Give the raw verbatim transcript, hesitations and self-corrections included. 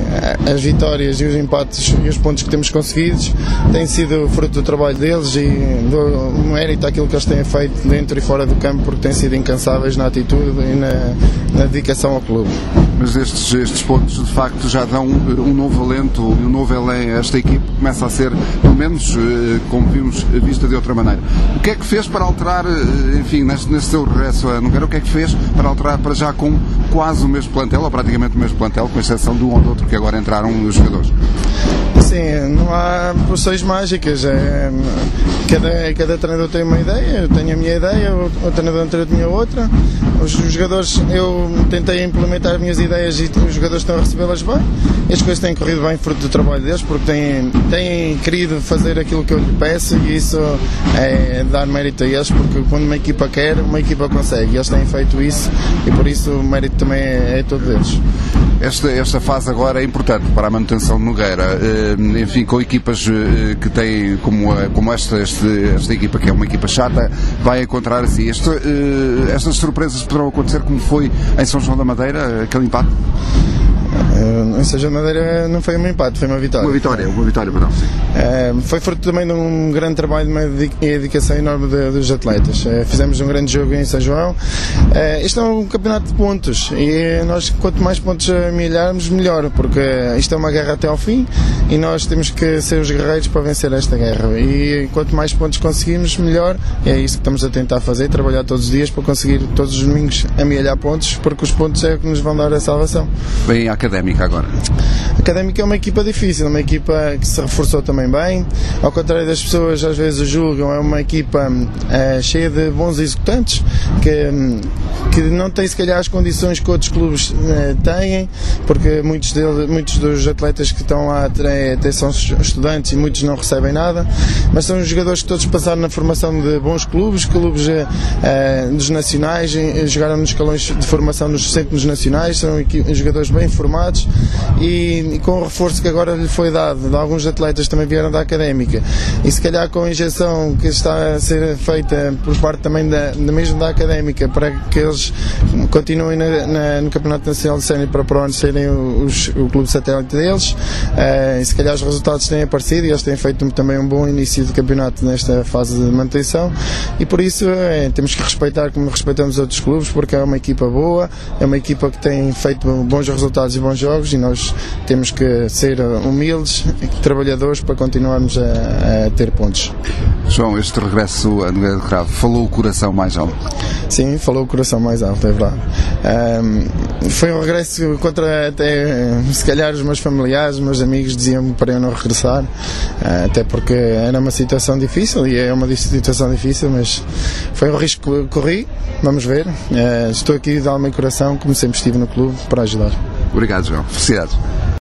as vitórias e os empates e os pontos que temos conseguidos têm sido fruto do trabalho deles e do mérito àquilo que eles têm feito dentro e fora do campo, porque têm sido incansáveis na atitude e na, na dedicação ao clube. Mas estes, estes pontos de facto já dão um, um novo alento e um novo elém a esta equipe, começa a ser, pelo menos, como vimos, vista de outra maneira. O que é que fez para alterar, enfim, neste, neste seu regresso a Nogueira, o que é que fez para alterar para já com quase o mesmo plantel, ou praticamente o mesmo plantel, com exceção de um ou do outro que agora entraram os jogadores? Sim, não há posições mágicas. É, cada, cada treinador tem uma ideia, eu tenho a minha ideia, o, o treinador anterior tinha outra. Os, os jogadores, eu tentei implementar as minhas ideias e os jogadores estão a recebê-las bem. E as coisas têm corrido bem fruto do trabalho deles, porque têm, têm querido fazer aquilo que eu lhe peço, e isso é dar mérito a eles, porque quando uma equipa quer, uma equipa consegue. E eles têm feito isso e por isso o mérito também é, é todo deles. Esta, esta fase agora é importante para a manutenção de Nogueira, enfim, com equipas que têm como, como esta, esta, esta equipa, que é uma equipa chata, vai encontrar assim. Esta, estas surpresas poderão acontecer como foi em São João da Madeira, aquele empate? Em São João da Madeira não foi um empate, foi uma vitória. Uma vitória, uma vitória, perdão. É, foi fruto também de um grande trabalho e dedicação enorme de, dos atletas. É, fizemos um grande jogo em São João. É, isto é um campeonato de pontos e nós, quanto mais pontos amelharmos, melhor, porque isto é uma guerra até ao fim e nós temos que ser os guerreiros para vencer esta guerra. E quanto mais pontos conseguimos, melhor. E é isso que estamos a tentar fazer, trabalhar todos os dias para conseguir todos os domingos amelhar pontos, porque os pontos é o que nos vão dar a salvação. Bem, a Académica agora. A Académica é uma equipa difícil, uma equipa que se reforçou também bem, ao contrário das pessoas às vezes julgam, é uma equipa é, cheia de bons executantes, que, que não tem se calhar as condições que outros clubes é, têm, porque muitos, deles, muitos dos atletas que estão lá até, até são estudantes e muitos não recebem nada, mas são jogadores que todos passaram na formação de bons clubes, clubes é, dos nacionais, jogaram nos escalões de formação nos centros nacionais, são jogadores bem formados e, e com o reforço que agora lhe foi dado, de alguns atletas também vieram da Académica e se calhar com a injeção que está a ser feita por parte também da, da mesmo da Académica para que eles continuem na, na, no Campeonato Nacional de Sénior para para o ano serem os, o clube satélite deles, uh, e se calhar os resultados têm aparecido e eles têm feito também um bom início de campeonato nesta fase de manutenção e por isso é, temos que respeitar como respeitamos outros clubes, porque é uma equipa boa, é uma equipa que tem feito bons resultados e bons jogos e nós temos que ser humildes e trabalhadores para continuarmos a, a ter pontos. João, este regresso a Nogueira de Cravo falou o coração mais alto? Sim, falou o coração mais alto, é verdade. Um, foi um regresso contra até, se calhar, os meus familiares, os meus amigos diziam-me para eu não regressar, uh, até porque era uma situação difícil e é uma situação difícil, mas foi um risco que corri, vamos ver. Uh, estou aqui de alma e coração, como sempre estive no clube, para ajudar. Obrigado, João. Felicidades.